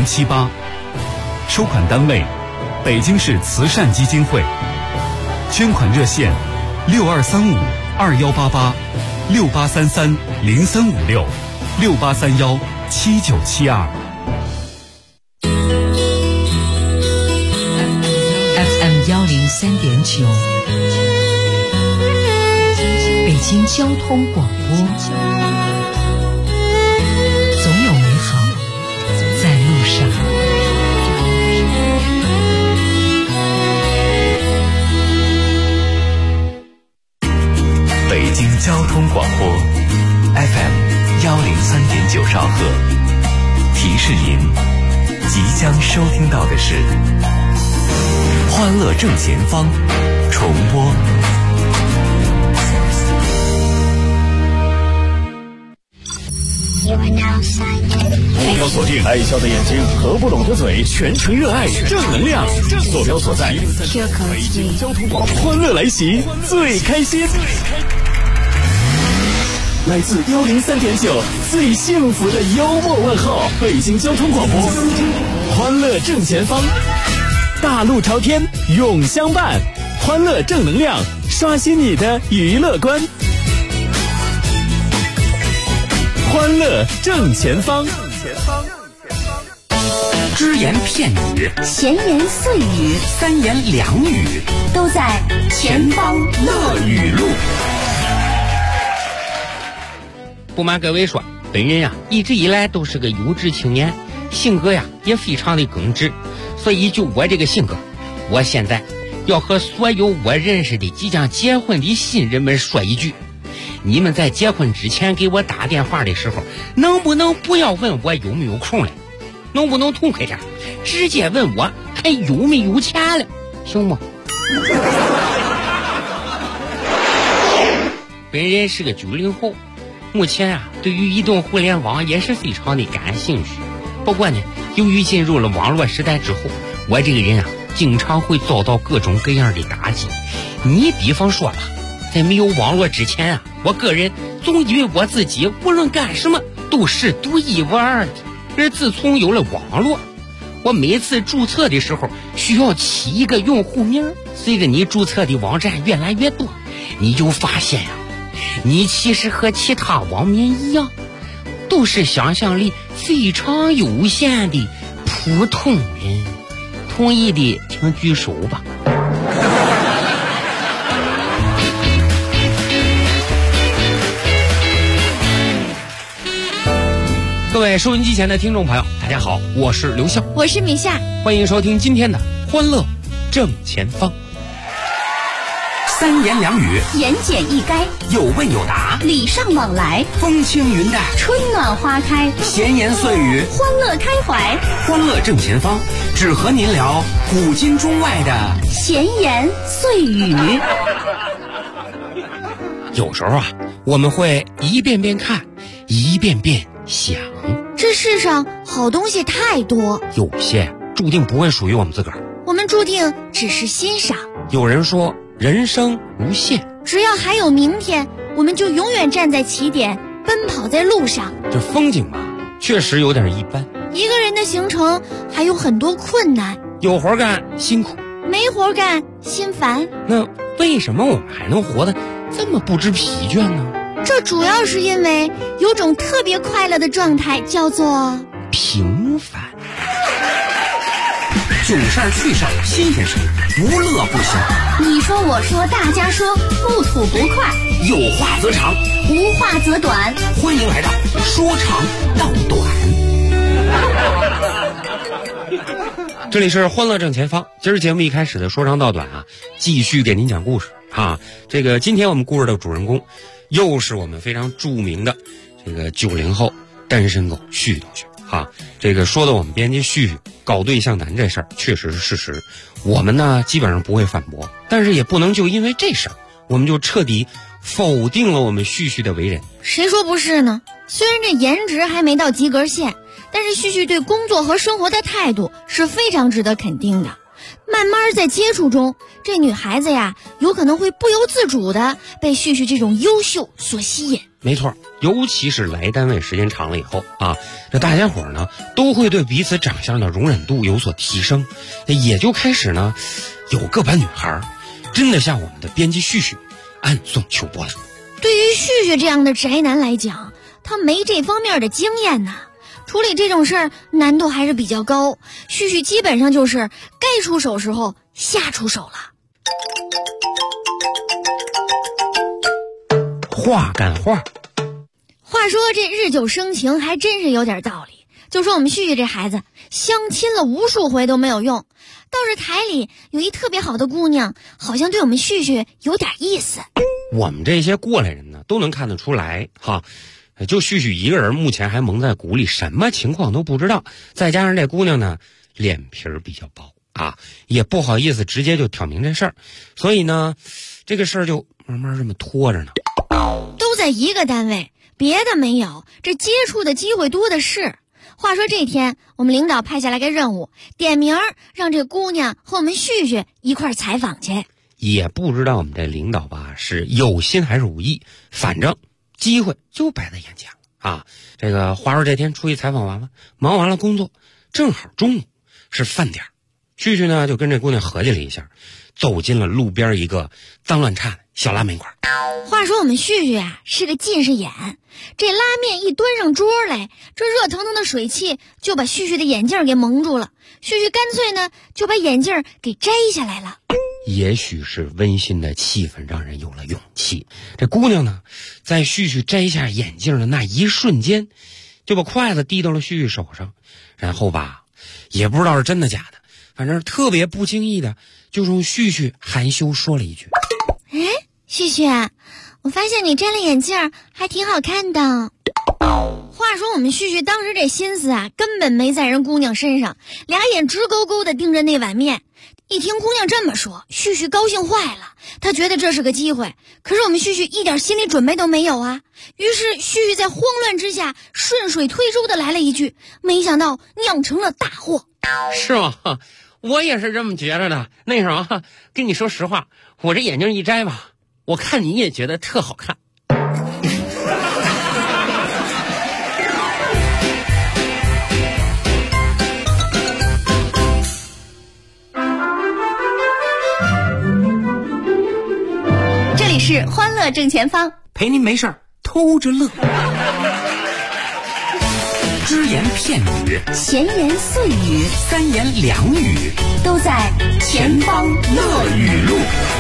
078，收款单位北京市慈善基金会，捐款热线6235-2888，6833-0356，6831-7972。 FM 103.9，北京交通广播，总有美好在路上。 北京交通广播 FM 103.9兆赫，提示您即将收听到的是欢乐正前方重播。 坐标锁定爱笑的眼睛，合不拢的嘴，全程热爱正能量。坐标所在，北京交通广播，欢乐来袭，最开心。来自103.9最幸福的幽默问候，北京交通广播，欢乐正前方，大路朝天永相伴，欢乐正能量，刷新你的娱乐观。欢乐正前方， 只言片语， 闲言碎语， 三言两语， 都在前方乐语录。 不瞒各位说，本人呀一直以来都是个优质青年，性格呀也非常的耿直，所以就我这个性格，我现在要和所有我认识的即将结婚的新人们说一句：你们在结婚之前给我打电话的时候，能不能不要问我有没有空了，能不能痛快点，直接问我还有没有钱了，行吗？本人是个90后，目前啊对于移动互联网也是非常的感兴趣。不过呢，由于进入了网络时代之后，我这个人啊经常会遭到各种各样的打击。你比方说吧，在没有网络之前啊，我个人总以为我自己无论干什么都是独一无二的。而自从有了网络，我每次注册的时候需要起一个用户名，随着你注册的网站越来越多，你就发现呀，你其实和其他网民一样，都是想象力非常有限的普通人。同意的请举手吧。各位收音机前的听众朋友，大家好，我是刘笑， 我是米夏， 欢迎收听今天的欢乐正前方。 三言两语， 言简意赅， 有问有答， 礼尚往来， 风轻云淡， 春暖花开， 闲言碎语， 欢乐开怀。 欢乐正前方，只和您聊古今中外的闲言碎语。 有时候啊，我们会一遍遍看，一遍遍想， 这世上好东西太多， 有些注定不会属于我们自个儿， 我们注定只是欣赏。 有人说人生无限， 只要还有明天，我们就永远站在起点，奔跑在路上。 这风景嘛，确实有点一般。 一个人的行程还有很多困难， 有活干辛苦， 没活干心烦。 那为什么我们还能活得这么不知疲倦呢？ 这主要是因为有种特别快乐的状态，叫做平凡。 囧事儿趣事儿新鲜事儿，不乐不行。 你说我说大家说，不吐不快， 有话则长， 无话则短。 欢迎来到说长道短。 这里是欢乐正前方，今儿节目一开始的说长道短啊，继续给您讲故事啊。这个今天我们故事的主人公又是我们非常著名的这个90后单身狗旭同学啊。这个说的我们编辑旭旭搞对象难这事儿确实是事实，我们呢基本上不会反驳，但是也不能就因为这事儿我们就彻底否定了我们旭旭的为人。 谁说不是呢？虽然这颜值还没到及格线，但是旭旭对工作和生活的态度是非常值得肯定的。慢慢在接触中，这女孩子呀有可能会不由自主的被旭旭这种优秀所吸引。 没错，尤其是来单位时间长了以后啊，这大家伙呢都会对彼此长相的容忍度有所提升，也就开始呢有个把女孩真的像我们的编辑旭旭暗送秋波了。 对于旭旭这样的宅男来讲，他没这方面的经验呐，处理这种事儿难度还是比较高。旭旭基本上就是该出手时候瞎出手了。 话赶话， 话说这日久生情还真是有点道理。就说我们旭旭这孩子相亲了无数回都没有用，倒是台里有一特别好的姑娘，好像对我们旭旭有点意思。 我们这些过来人呢都能看得出来哈，就旭旭一个人目前还蒙在鼓里，什么情况都不知道。再加上这姑娘呢脸皮比较薄啊，也不好意思直接就挑明这事儿，所以呢这个事儿就慢慢这么拖着呢。 都在一个单位，别的没有，这接触的机会多的是。话说这天我们领导派下来个任务，点名让这姑娘和我们旭旭一块采访去。 也不知道我们这领导吧是有心还是无意，反正机会就摆在眼前了啊。这个话说这天出去采访完了，忙完了工作，正好中午是饭点，旭旭呢就跟这姑娘合计了一下，走进了路边一个脏乱差的小拉面馆。 话说我们旭旭啊是个近视眼，这拉面一端上桌来，这热腾腾的水汽就把旭旭的眼镜给蒙住了。旭旭干脆呢就把眼镜给摘下来了。 也许是温馨的气氛让人有了勇气，这姑娘呢在旭旭摘下眼镜的那一瞬间，就把筷子递到了旭旭手上，然后吧也不知道是真的假的，反正特别不经意的就冲旭旭含羞说了一句： 哎，旭旭，我发现你摘了眼镜还挺好看的。话说我们旭旭当时这心思啊根本没在人姑娘身上，俩眼直勾勾的盯着那碗面。一听姑娘这么说，旭旭高兴坏了，他觉得这是个机会，可是我们旭旭一点心理准备都没有啊。于是旭旭在慌乱之下顺水推舟的来了一句，没想到酿成了大祸。 是吗？我也是这么觉得的。那什么，跟你说实话，我这眼镜一摘吧，我看你也觉得特好看。 这里是欢乐正前方， 陪您没事儿偷着乐。只言片语， 闲言碎语， 三言两语， 都在前方乐语录。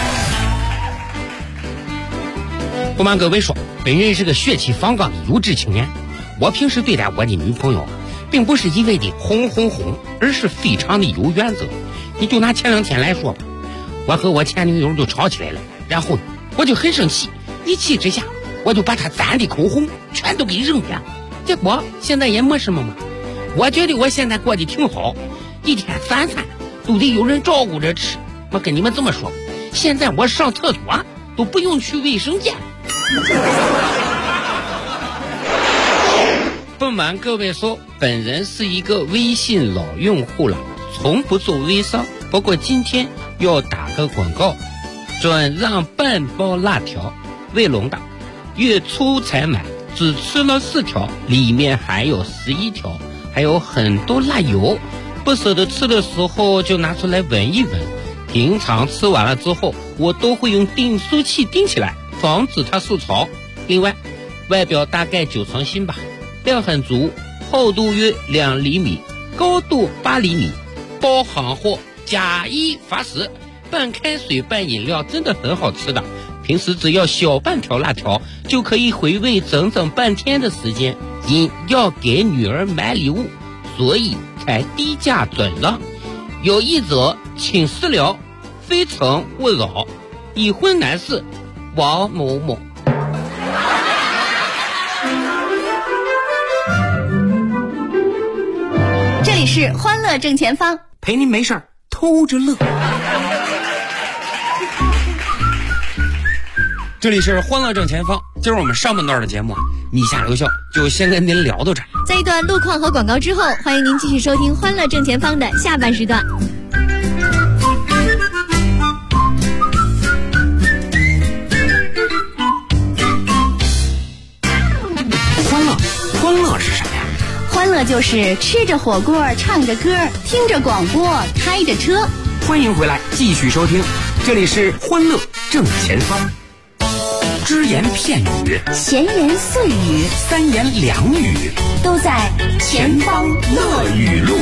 不瞒各位说，本人是个血气方刚的优质青年。我平时对待我的女朋友并不是一味的轰，而是非常的有原则。你就拿前2天来说吧，我和我前女友就吵起来了，然后我就很生气，一气之下我就把她攒的口红全都给扔掉，结果现在也没什么嘛。我觉得我现在过得挺好，一天3餐都得有人照顾着吃。我跟你们这么说，现在我上厕所都不用去卫生间。不瞒各位说，本人是一个微信老用户了，从不做微商。不过今天要打个广告，转让半包辣条，卫龙的，月初才买，只吃了4条，里面还有11条，还有很多辣油，不舍得吃的时候就拿出来闻一闻。平常吃完了之后，我都会用订书器订起来，防止它受潮。另外，外表大概9成新吧，量很足，厚度约2厘米，高度8厘米，包行货，假一罚10，半开水半饮料，真的很好吃的。平时只要小半条辣条就可以回味整整半天的时间。因要给女儿买礼物，所以才低价转让。有意者请私聊，非诚勿扰。已婚男士王某某。 这里是欢乐正前方， 陪您没事儿偷着乐。 这里是欢乐正前方，今儿我们上半段的节目啊，你下留校就先跟您聊到这儿。 在一段路况和广告之后，欢迎您继续收听欢乐正前方的下半时段。 乐就是吃着火锅，唱着歌，听着广播，开着车。 欢迎回来，继续收听，这里是欢乐正前方。只言片语， 闲言碎语， 三言两语， 都在前方乐语录。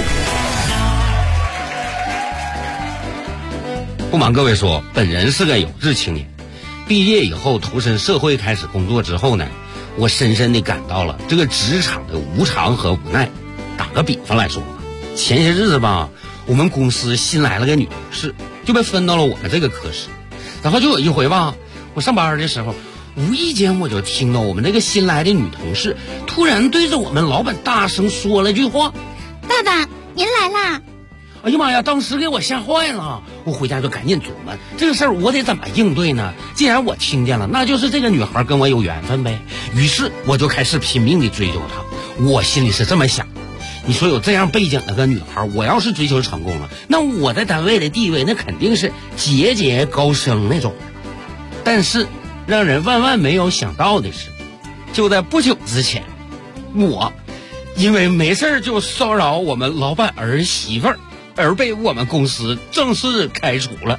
不瞒各位说，本人是个有志青年，毕业以后投身社会开始工作之后呢，我深深地感到了这个职场的无常和无奈。打个比方来说吧，前些日子吧，我们公司新来了个女同事，就被分到了我们这个科室。然后就有一回吧，我上班的时候，无意间我就听到我们那个新来的女同事突然对着我们老板大声说了句话：“ 爸爸，您来啦！” 哎呀妈呀！当时给我吓坏了，我回家就赶紧琢磨这个事儿我得怎么应对呢？既然我听见了，那就是这个女孩跟我有缘分呗。于是我就开始拼命地追求她。我心里是这么想，你说有这样背景的个女孩，我要是追求成功了，那我在单位的地位那肯定是节节高升那种。但是让人万万没有想到的是，就在不久之前，我因为没事就骚扰我们老板儿媳妇儿，而被我们公司正式开除了。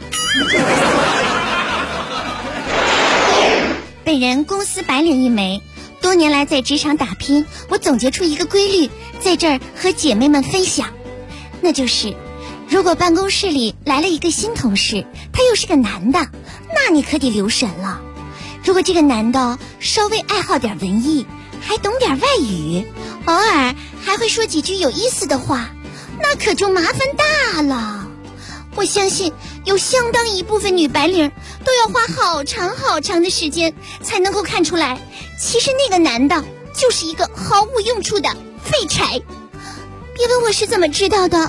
本人公司白领一枚，多年来在职场打拼，我总结出一个规律，在这儿和姐妹们分享，那就是如果办公室里来了一个新同事，他又是个男的，那你可得留神了。如果这个男的稍微爱好点文艺，还懂点外语，偶尔还会说几句有意思的话，那可就麻烦大了。我相信有相当一部分女白领都要花好长好长的时间才能够看出来，其实那个男的就是一个毫无用处的废柴。别问我是怎么知道的。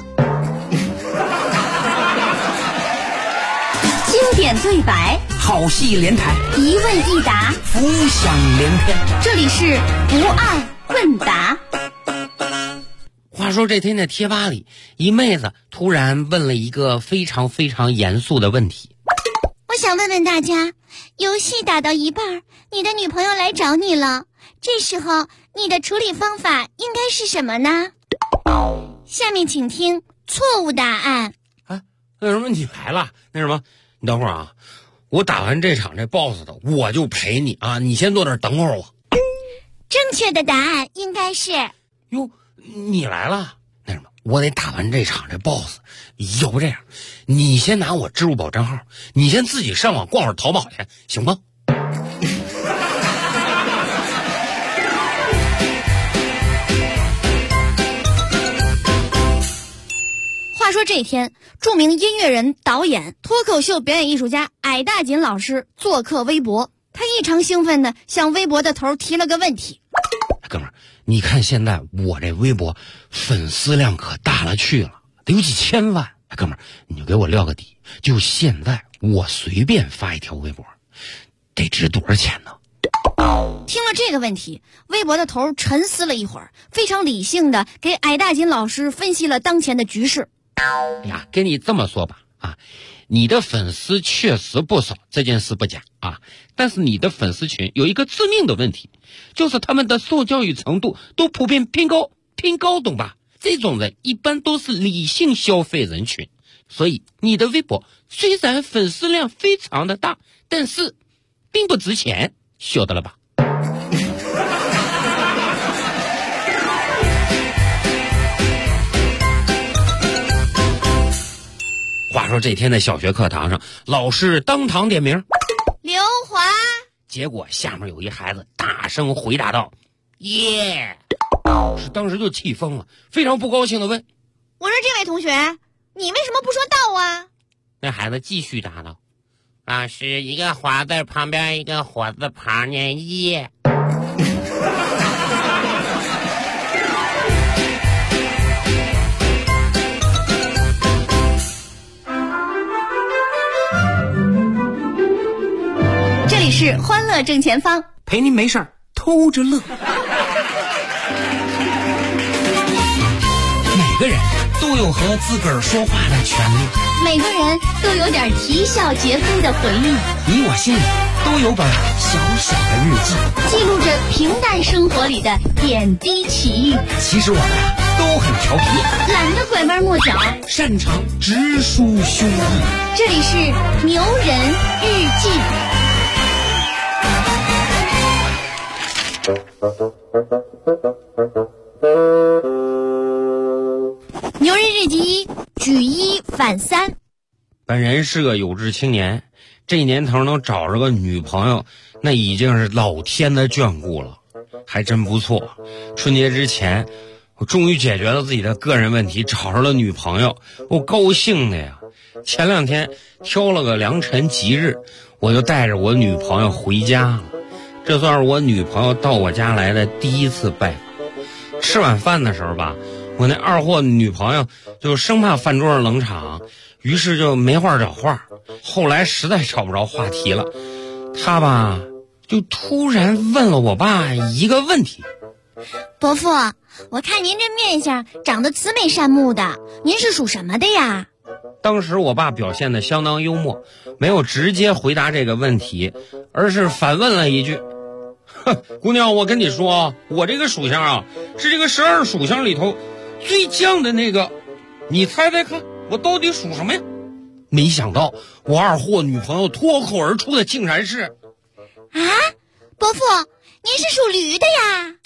经典对白， 好戏连台， 一问一答， 浮想联翩。 这里是不二问答。 话说这天在贴吧里，一妹子突然问了一个非常非常严肃的问题。 我想问问大家，游戏打到一半，你的女朋友来找你了，这时候你的处理方法应该是什么呢？下面请听错误答案。 那什么，你来了，那什么，你等会儿啊，我打完这场这 boss 的，我就陪你啊，你先坐那儿等会儿我。 正确的答案应该是， 哟，你来了，那什么，我得打完这场这 boss， 要不这样，你先拿我支付宝账号，你先自己上网逛会儿淘宝去，行吗？ 话说这天，著名音乐人、导演、脱口秀表演艺术家矮大紧老师做客微博，他异常兴奋地向微博的头提了个问题： 哥们儿，你看现在我这微博粉丝量可大了去了，得有几千万。哥们儿，你就给我撂个底，就现在我随便发一条微博，得值多少钱呢？ 听了这个问题，微博的头沉思了一会儿，非常理性地给矮大紧老师分析了当前的局势。 哎呀，跟你这么说吧，啊，你的粉丝确实不少，这件事不假啊。但是你的粉丝群有一个致命的问题，就是他们的受教育程度都普遍偏高，懂吧？这种人一般都是理性消费人群，所以你的微博虽然粉丝量非常的大，但是并不值钱，晓得了吧？话说这天在小学课堂上，老师当堂点名刘华， 结果下面有一孩子大声回答道：耶！老师当时就气疯了，非常不高兴地问： 我说这位同学，你为什么不说到啊？ 那孩子继续答道：老师，一个华字旁边一个火字旁念耶。 这里是欢乐正前方， 陪您没事儿偷着乐。 每个人都有和自个儿说话的权利， 每个人都有点啼笑皆非的回忆， 你我心里都有本小小的日记， 记录着平淡生活里的点滴奇遇。 其实我们都很调皮， 懒得拐弯抹角， 擅长直抒胸臆。 这里是牛人日记。牛人日记一，举一反三。 本人是个有志青年，这年头能找着个女朋友，那已经是老天的眷顾了，还真不错。春节之前，我终于解决了自己的个人问题，找着了女朋友，我高兴的呀。前2天挑了个良辰吉日，我就带着我女朋友回家了。这算是我女朋友到我家来的第一次拜访。吃晚饭的时候吧，我那二货女朋友就生怕饭桌上冷场，于是就没话找话。后来实在找不着话题了，她吧就突然问了我爸一个问题： 伯父，我看您这面相长得慈眉善目的，您是属什么的呀？ 当时我爸表现得相当幽默，没有直接回答这个问题，而是反问了一句：姑娘，我跟你说，我这个属相啊，是这个12属相里头最犟的那个，你猜猜看，我到底属什么呀？没想到我二货女朋友脱口而出的竟然是： 啊，伯父，您是属驴的呀？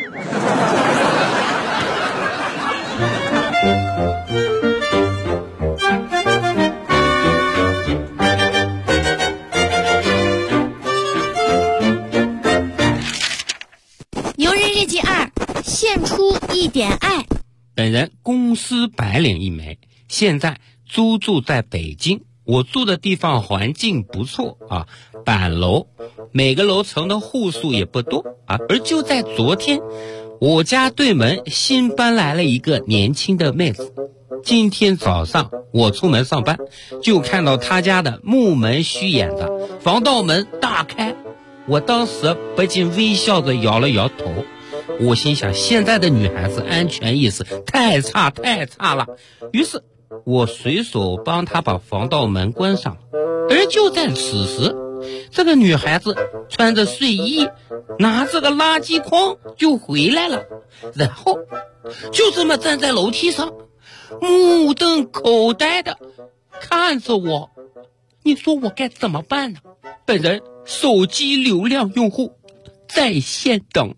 牛人日记2，献出一点爱。 本人公司白领一枚，现在租住在北京。我住的地方环境不错啊，板楼，每个楼层的户数也不多啊。而就在昨天，我家对门新搬来了一个年轻的妹子。今天早上我出门上班，就看到她家的木门虚掩着，防盗门大开。我当时不禁微笑着摇了摇头，我心想现在的女孩子安全意识太差了。于是我随手帮她把防盗门关上了。而就在此时，这个女孩子穿着睡衣，拿着个垃圾筐就回来了，然后就这么站在楼梯上，目瞪口呆的看着我。你说我该怎么办呢？本人手机流量用户在线等。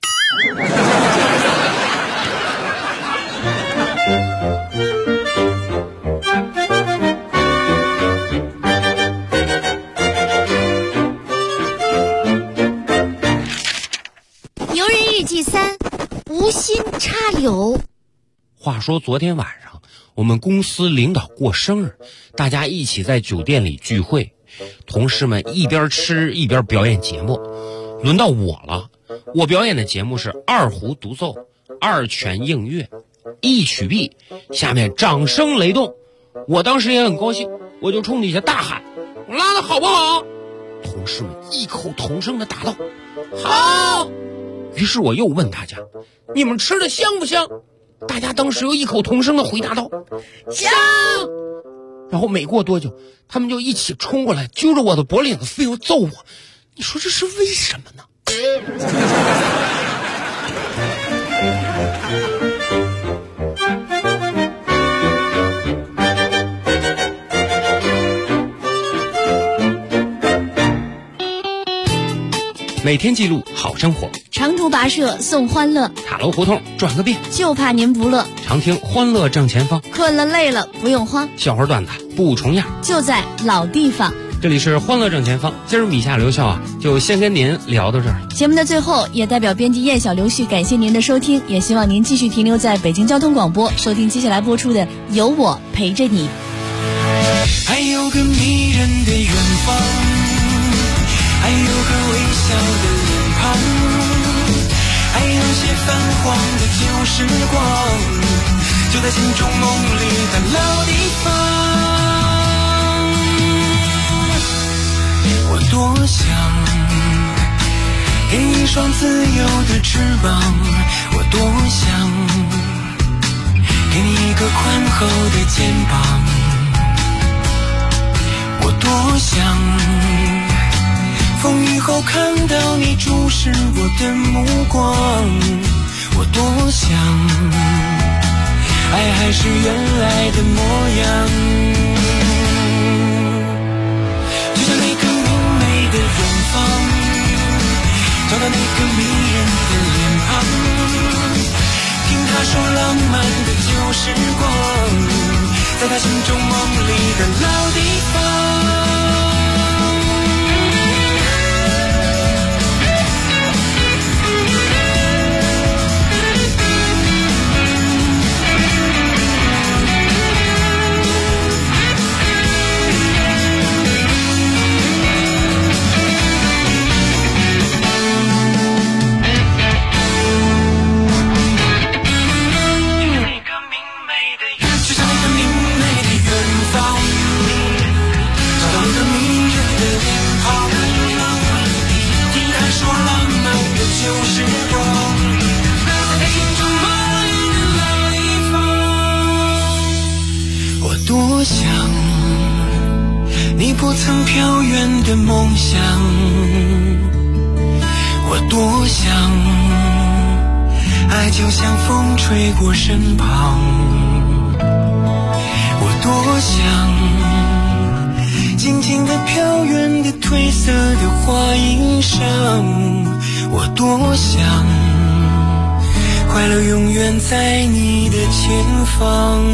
牛人日记3，无心插柳。 话说昨天晚上我们公司领导过生日，大家一起在酒店里聚会，同事们一边吃一边表演节目。轮到我了，我表演的节目是2胡独奏，2拳应乐，1曲毕，下面掌声雷动。我当时也很高兴，我就冲底下大喊：我拉的好不好？同事们异口同声的答道：好。于是我又问大家：你们吃的香不香？大家当时又异口同声的回答道：香。然后没过多久，他们就一起冲过来，揪着我的脖领子，非要揍我。你说这是为什么呢？每天记录好生活， 长途跋涉送欢乐， 塔楼胡同转个遍， 就怕您不乐。 常听欢乐正前方， 困了累了不用慌， 笑话段子不重样， 就在老地方。 这里是欢乐正前方，今儿米夏留校啊，就先跟您聊到这儿。 节目的最后，也代表编辑燕小刘旭感谢您的收听，也希望您继续停留在北京交通广播，收听接下来播出的《有我陪着你》。 还有个迷人的远方，还有个微笑的脸庞，还有些泛黄的旧时光，就在心中梦里的老地方。我多想给一双自由的翅膀，我多想给你一个宽厚的肩膀。我多想风雨后看到你注视我的目光，我多想爱还是原来的模样。就像那个明媚的远方，找到那个迷人的脸庞，听他说浪漫的旧时光，在他心中梦里的老地方。多想你不曾飘远的梦想，我多想爱就像风吹过身旁，我多想静静地飘远的褪色的花衣裳，我多想快乐永远在你的前方。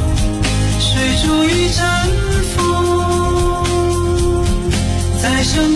生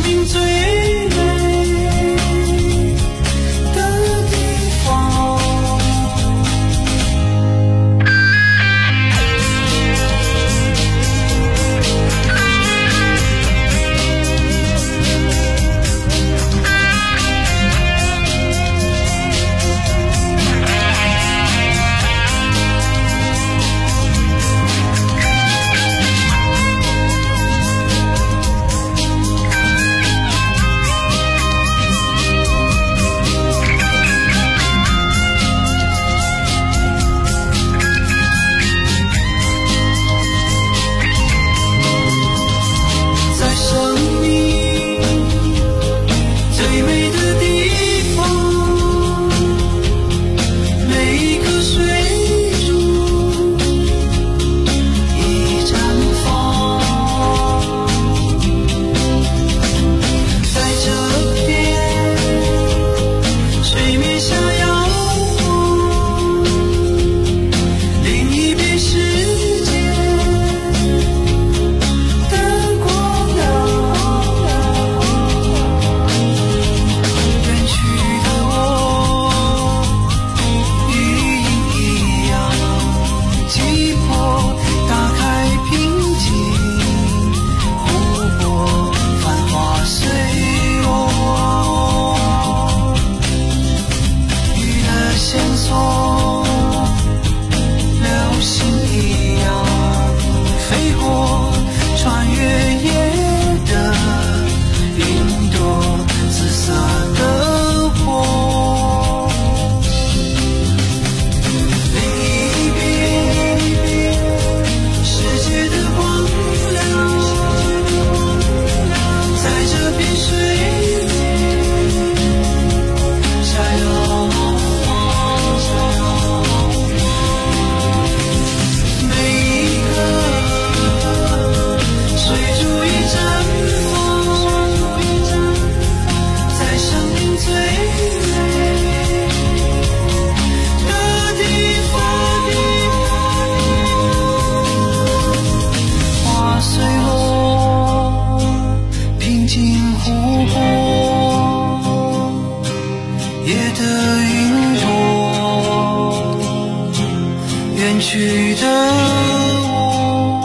远去的我。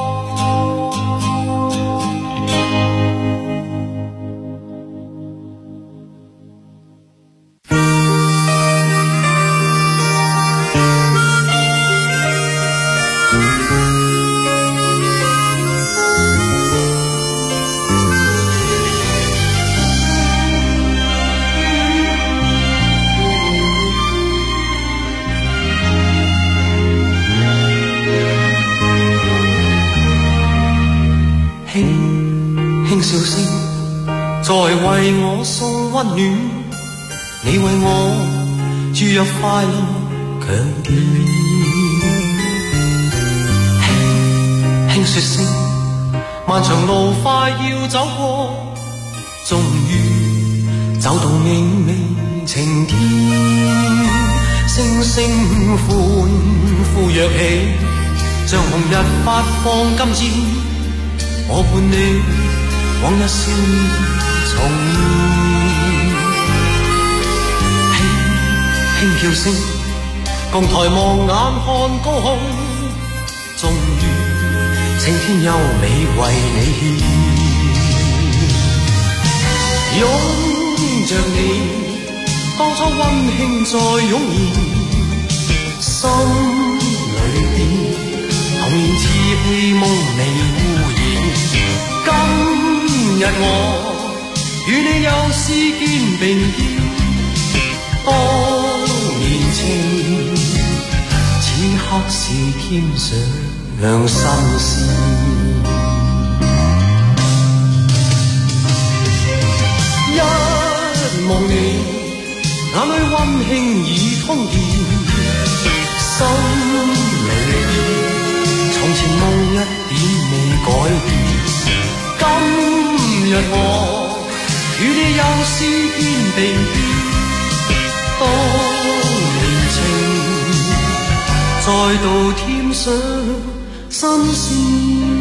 輕笑聲在為我送溫暖，你為我注入快樂強電。輕說聲漫長路快要走過，終於走到明媚晴天。聲聲歡呼躍起，像紅日發放金箭，我伴你往日少年重現。輕叫聲共抬望眼看高空，終於青天優美為你獻。擁着你當初溫馨再湧現，心裏邊童年稚氣夢未污染。今日我與你又是肩並肩，當年情此刻是添上新鮮。一望你眼裏溫馨已通電，心裏邊從前夢一點未改變。今日我與你又是肩並肩，當年情再度添上新鮮。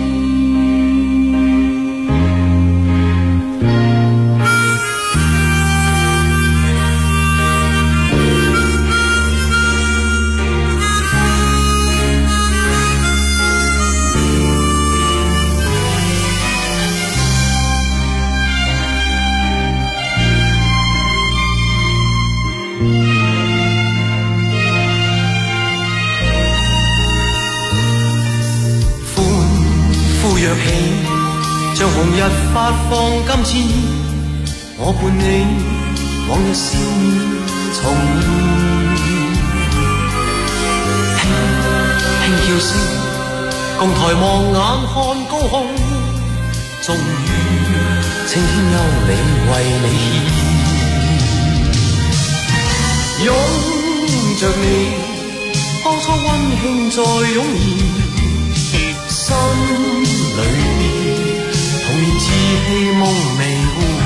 若起像紅日發放金箭，我伴你往日少年重現。輕叫聲共抬望眼看高空，終於青天優美為你獻。擁着你當初溫馨再湧現，心裏邊童年稚氣夢未污